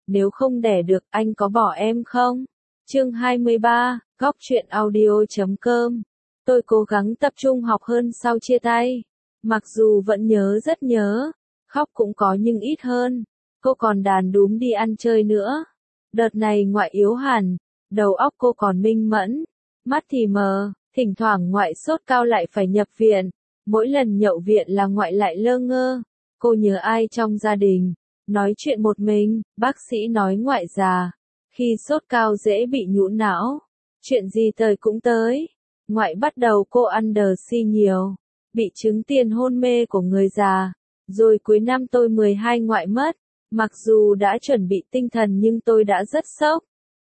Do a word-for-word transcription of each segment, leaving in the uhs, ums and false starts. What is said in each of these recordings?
nếu không đẻ được, anh có bỏ em không? Chương hai mươi ba, góc truyện audio chấm com. Tôi cố gắng tập trung học hơn sau chia tay. Mặc dù vẫn nhớ rất nhớ, khóc cũng có nhưng ít hơn. Cô còn đàn đúm đi ăn chơi nữa. Đợt này ngoại yếu hẳn, đầu óc cô còn minh mẫn, mắt thì mờ, thỉnh thoảng ngoại sốt cao lại phải nhập viện. Mỗi lần nhậu viện là ngoại lại lơ ngơ. Cô nhớ ai trong gia đình, nói chuyện một mình, bác sĩ nói ngoại già. Khi sốt cao dễ bị nhũn não, chuyện gì tới cũng tới. Ngoại bắt đầu cô ăn đờ si nhiều, bị chứng tiền hôn mê của người già. Rồi cuối năm tôi mười hai ngoại mất, mặc dù đã chuẩn bị tinh thần nhưng tôi đã rất sốc.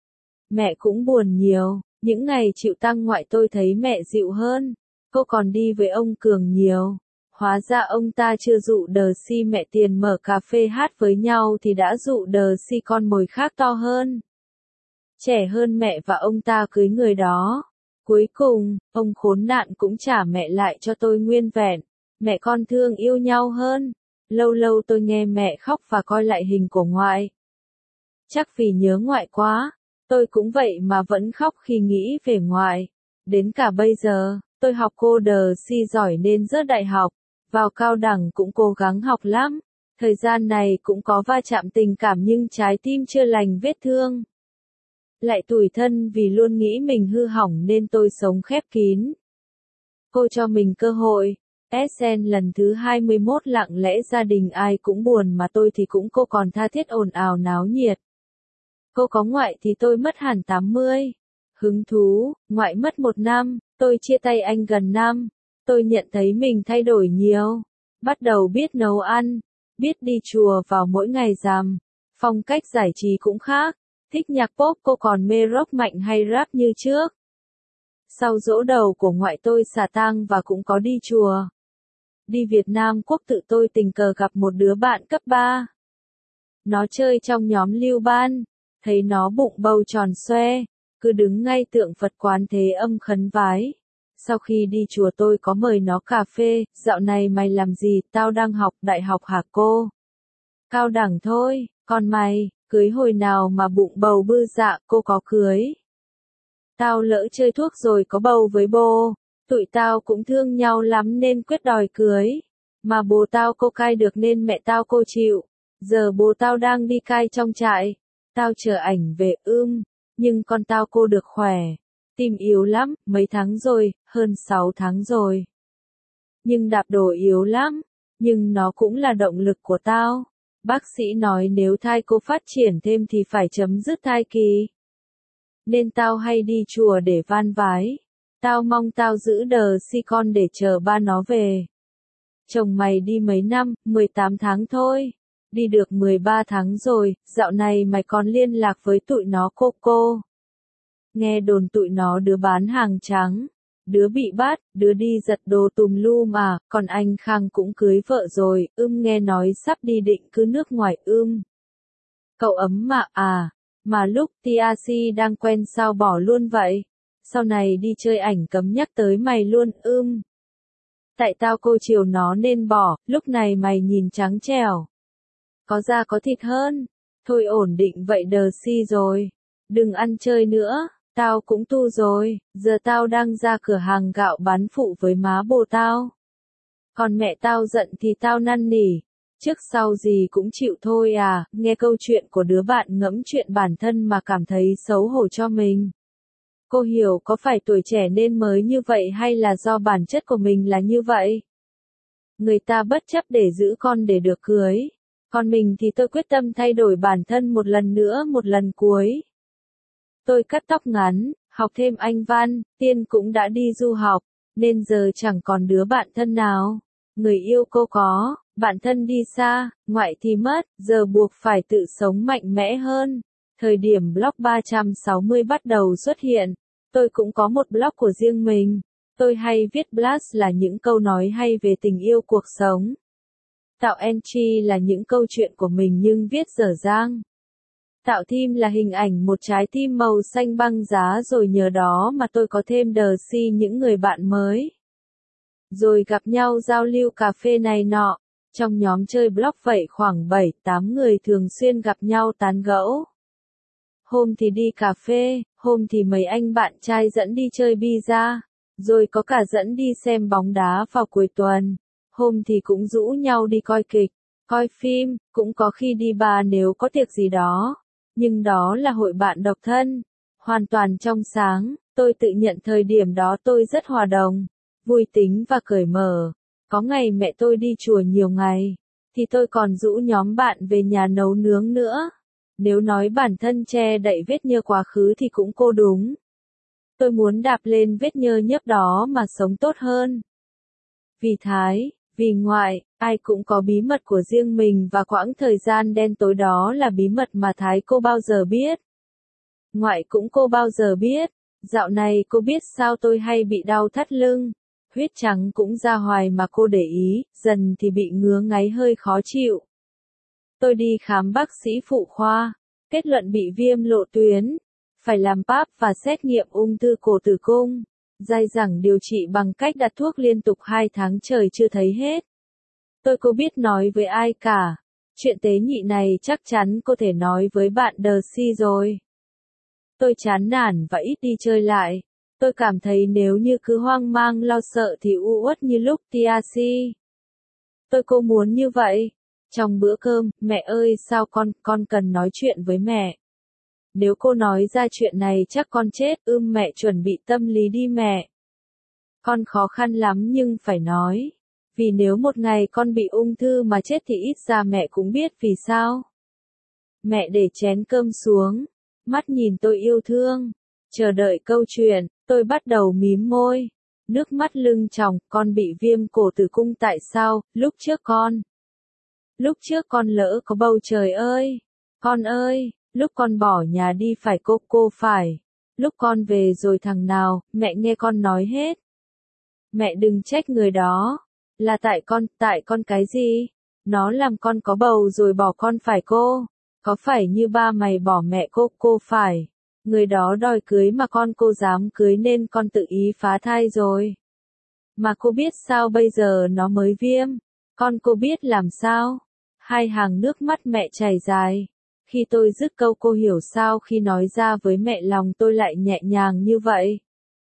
Mẹ cũng buồn nhiều, những ngày chịu tang ngoại tôi thấy mẹ dịu hơn. Cô còn đi với ông Cường nhiều. Hóa ra ông ta chưa dụ đờ si mẹ tiền mở cà phê hát với nhau thì đã dụ đờ si con mồi khác to hơn. Trẻ hơn mẹ và ông ta cưới người đó. Cuối cùng, ông khốn nạn cũng trả mẹ lại cho tôi nguyên vẹn. Mẹ con thương yêu nhau hơn. Lâu lâu tôi nghe mẹ khóc và coi lại hình của ngoại. Chắc vì nhớ ngoại quá, tôi cũng vậy mà vẫn khóc khi nghĩ về ngoại. Đến cả bây giờ, tôi học cô đờ si giỏi nên rớt đại học. Vào cao đẳng cũng cố gắng học lắm. Thời gian này cũng có va chạm tình cảm nhưng trái tim chưa lành vết thương. Lại tủi thân vì luôn nghĩ mình hư hỏng nên tôi sống khép kín. Cô cho mình cơ hội. ét en lần thứ hai mươi mốt lặng lẽ gia đình ai cũng buồn mà tôi thì cũng cô còn tha thiết ồn ào náo nhiệt. Cô có ngoại thì tôi mất hẳn tám mươi. Hứng thú, ngoại mất một năm, tôi chia tay anh gần năm. Tôi nhận thấy mình thay đổi nhiều. Bắt đầu biết nấu ăn, biết đi chùa vào mỗi ngày rằm. Phong cách giải trí cũng khác. Thích nhạc pop cô còn mê rock mạnh hay rap như trước. Sau giỗ đầu của ngoại tôi xả tang và cũng có đi chùa. Đi Việt Nam Quốc tự tôi tình cờ gặp một đứa bạn cấp ba. Nó chơi trong nhóm lưu ban. Thấy nó bụng bầu tròn xoe. Cứ đứng ngay tượng Phật Quán Thế Âm khấn vái. Sau khi đi chùa tôi có mời nó cà phê. Dạo này mày làm gì? Tao đang học đại học hả cô? Cao đẳng thôi. Còn mày, cưới hồi nào mà bụng bầu bư dạ? Cô có cưới. Tao lỡ chơi thuốc rồi có bầu với bố. Tụi tao cũng thương nhau lắm nên quyết đòi cưới. Mà bố tao cô cai được nên mẹ tao cô chịu. Giờ bố tao đang đi cai trong trại. Tao chờ ảnh về ưm. Nhưng con tao cô được khỏe. Tim yếu lắm, mấy tháng rồi, hơn sáu tháng rồi. Nhưng đạp đồ yếu lắm. Nhưng nó cũng là động lực của tao. Bác sĩ nói nếu thai cô phát triển thêm thì phải chấm dứt thai kỳ. Nên tao hay đi chùa để van vái. Tao mong tao giữ đờ si con để chờ ba nó về. Chồng mày đi mấy năm, mười tám tháng thôi. Đi được mười ba tháng rồi, dạo này mày còn liên lạc với tụi nó cô cô. Nghe đồn tụi nó đứa bán hàng trắng. Đứa bị bắt, đứa đi giật đồ tùm lum mà, còn anh Khang cũng cưới vợ rồi, ưm nghe nói sắp đi định cư nước ngoài ưm. Cậu ấm mà à, mà lúc tê rờ xê đang quen sao bỏ luôn vậy? Sau này đi chơi ảnh cấm nhắc tới mày luôn ưm. Tại tao cô chiều nó nên bỏ, lúc này mày nhìn trắng trẻo. Có da có thịt hơn. Thôi ổn định vậy đờ si rồi. Đừng ăn chơi nữa. Tao cũng tu rồi, giờ tao đang ra cửa hàng gạo bán phụ với má bồ tao. Còn mẹ tao giận thì tao năn nỉ. Trước sau gì cũng chịu thôi à, nghe câu chuyện của đứa bạn ngẫm chuyện bản thân mà cảm thấy xấu hổ cho mình. Cô hiểu có phải tuổi trẻ nên mới như vậy hay là do bản chất của mình là như vậy? Người ta bất chấp để giữ con để được cưới. Còn mình thì tôi quyết tâm thay đổi bản thân một lần nữa một lần cuối. Tôi cắt tóc ngắn, học thêm Anh văn, Tiên cũng đã đi du học, nên giờ chẳng còn đứa bạn thân nào. Người yêu cô có, bạn thân đi xa, ngoại thì mất, giờ buộc phải tự sống mạnh mẽ hơn. Thời điểm blog ba trăm sáu mươi bắt đầu xuất hiện, tôi cũng có một blog của riêng mình. Tôi hay viết blast là những câu nói hay về tình yêu cuộc sống. Tạo entry là những câu chuyện của mình nhưng viết dở dang. Tạo theme là hình ảnh một trái tim màu xanh băng giá rồi nhờ đó mà tôi có thêm đờ si những người bạn mới. Rồi gặp nhau giao lưu cà phê này nọ. Trong nhóm chơi blog vậy khoảng bảy tám người thường xuyên gặp nhau tán gẫu. Hôm thì đi cà phê, hôm thì mấy anh bạn trai dẫn đi chơi pizza, rồi có cả dẫn đi xem bóng đá vào cuối tuần. Hôm thì cũng rủ nhau đi coi kịch, coi phim, cũng có khi đi bar nếu có tiệc gì đó. Nhưng đó là hội bạn độc thân, hoàn toàn trong sáng. Tôi tự nhận thời điểm đó tôi rất hòa đồng, vui tính và cởi mở. Có ngày mẹ tôi đi chùa nhiều ngày, thì tôi còn rủ nhóm bạn về nhà nấu nướng nữa. Nếu nói bản thân che đậy vết nhơ quá khứ thì cũng cô đúng. Tôi muốn đạp lên vết nhơ nhớp đó mà sống tốt hơn. Vì Thái, vì ngoại, ai cũng có bí mật của riêng mình và quãng thời gian đen tối đó là bí mật mà Thái cô bao giờ biết. Ngoại cũng cô bao giờ biết. Dạo này cô biết sao tôi hay bị đau thắt lưng. Huyết trắng cũng ra hoài mà cô để ý, dần thì bị ngứa ngáy hơi khó chịu. Tôi đi khám bác sĩ phụ khoa, kết luận bị viêm lộ tuyến, phải làm pap và xét nghiệm ung thư cổ tử cung. Dai dẳng điều trị bằng cách đặt thuốc liên tục hai tháng trời chưa thấy hết. Tôi có biết nói với ai cả. Chuyện tế nhị này chắc chắn có thể nói với bạn Đờ Si rồi. Tôi chán nản và ít đi chơi lại. Tôi cảm thấy nếu như cứ hoang mang lo sợ thì u uất như lúc tia si. Tôi cô muốn như vậy. Trong bữa cơm, mẹ ơi sao con, con cần nói chuyện với mẹ. Nếu cô nói ra chuyện này chắc con chết, ưm mẹ chuẩn bị tâm lý đi mẹ. Con khó khăn lắm nhưng phải nói. Vì nếu một ngày con bị ung thư mà chết thì ít ra mẹ cũng biết vì sao. Mẹ để chén cơm xuống, mắt nhìn tôi yêu thương, chờ đợi câu chuyện, tôi bắt đầu mím môi. Nước mắt lưng tròng, con bị viêm cổ tử cung tại sao, lúc trước con. Lúc trước con lỡ có bầu trời ơi. Con ơi, lúc con bỏ nhà đi phải cô cô phải. Lúc con về rồi thằng nào, mẹ nghe con nói hết. Mẹ đừng trách người đó. Là tại con, tại con cái gì? Nó làm con có bầu rồi bỏ con phải cô. Có phải như ba mày bỏ mẹ cô cô phải. Người đó đòi cưới mà con cô dám cưới nên con tự ý phá thai rồi. Mà cô biết sao bây giờ nó mới viêm. Con cô biết làm sao. Hai hàng nước mắt mẹ chảy dài. Khi tôi dứt câu cô hiểu sao khi nói ra với mẹ lòng tôi lại nhẹ nhàng như vậy.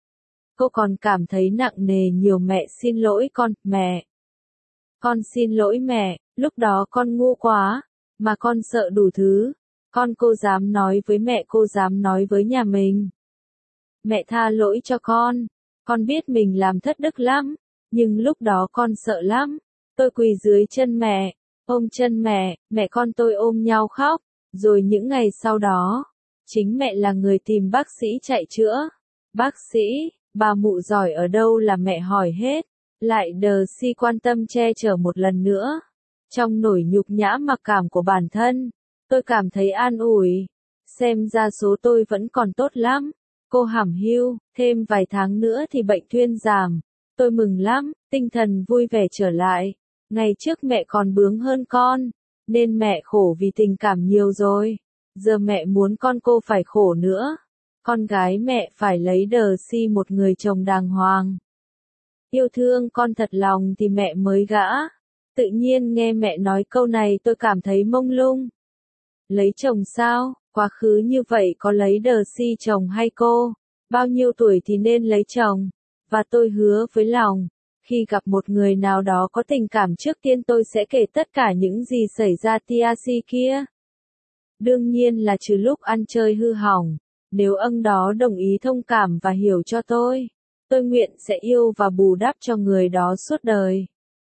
Cô còn cảm thấy nặng nề nhiều. Mẹ xin lỗi con, mẹ. Con xin lỗi mẹ, lúc đó con ngu quá, mà con sợ đủ thứ. Con cô dám nói với mẹ, cô dám nói với nhà mình. Mẹ tha lỗi cho con, con biết mình làm thất đức lắm, nhưng lúc đó con sợ lắm. Tôi quỳ dưới chân mẹ, ôm chân mẹ, mẹ con tôi ôm nhau khóc. Rồi những ngày sau đó, chính mẹ là người tìm bác sĩ chạy chữa. Bác sĩ, bà mụ giỏi ở đâu là mẹ hỏi hết. Lại Đờ Si quan tâm che chở một lần nữa. Trong nỗi nhục nhã mặc cảm của bản thân, tôi cảm thấy an ủi. Xem ra số tôi vẫn còn tốt lắm. Cô hẳm hiu, thêm vài tháng nữa thì bệnh thuyên giảm. Tôi mừng lắm, tinh thần vui vẻ trở lại. Ngày trước mẹ còn bướng hơn con, nên mẹ khổ vì tình cảm nhiều rồi. Giờ mẹ muốn con cô phải khổ nữa. Con gái mẹ phải lấy Đờ Si một người chồng đàng hoàng. Yêu thương con thật lòng thì mẹ mới gã. Tự nhiên nghe mẹ nói câu này tôi cảm thấy mông lung. Lấy chồng sao? Quá khứ như vậy có lấy Đờ Si chồng hay cô? Bao nhiêu tuổi thì nên lấy chồng? Và tôi hứa với lòng, khi gặp một người nào đó có tình cảm trước tiên tôi sẽ kể tất cả những gì xảy ra tia si kia. Đương nhiên là trừ lúc ăn chơi hư hỏng. Nếu ông đó đồng ý thông cảm và hiểu cho tôi, tôi nguyện sẽ yêu và bù đắp cho người đó suốt đời.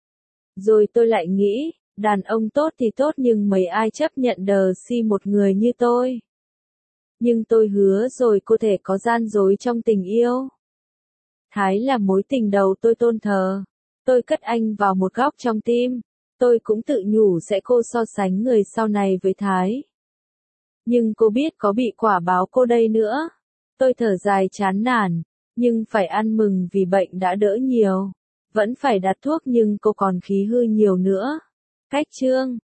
Rồi tôi lại nghĩ, đàn ông tốt thì tốt nhưng mấy ai chấp nhận Đờ Si một người như tôi. Nhưng tôi hứa rồi cô thể có gian dối trong tình yêu. Thái là mối tình đầu tôi tôn thờ. Tôi cất anh vào một góc trong tim. Tôi cũng tự nhủ sẽ cô so sánh người sau này với Thái. Nhưng cô biết có bị quả báo cô đây nữa. Tôi thở dài chán nản, nhưng phải ăn mừng vì bệnh đã đỡ nhiều. Vẫn phải đặt thuốc nhưng cô còn khí hư nhiều nữa. Cách chương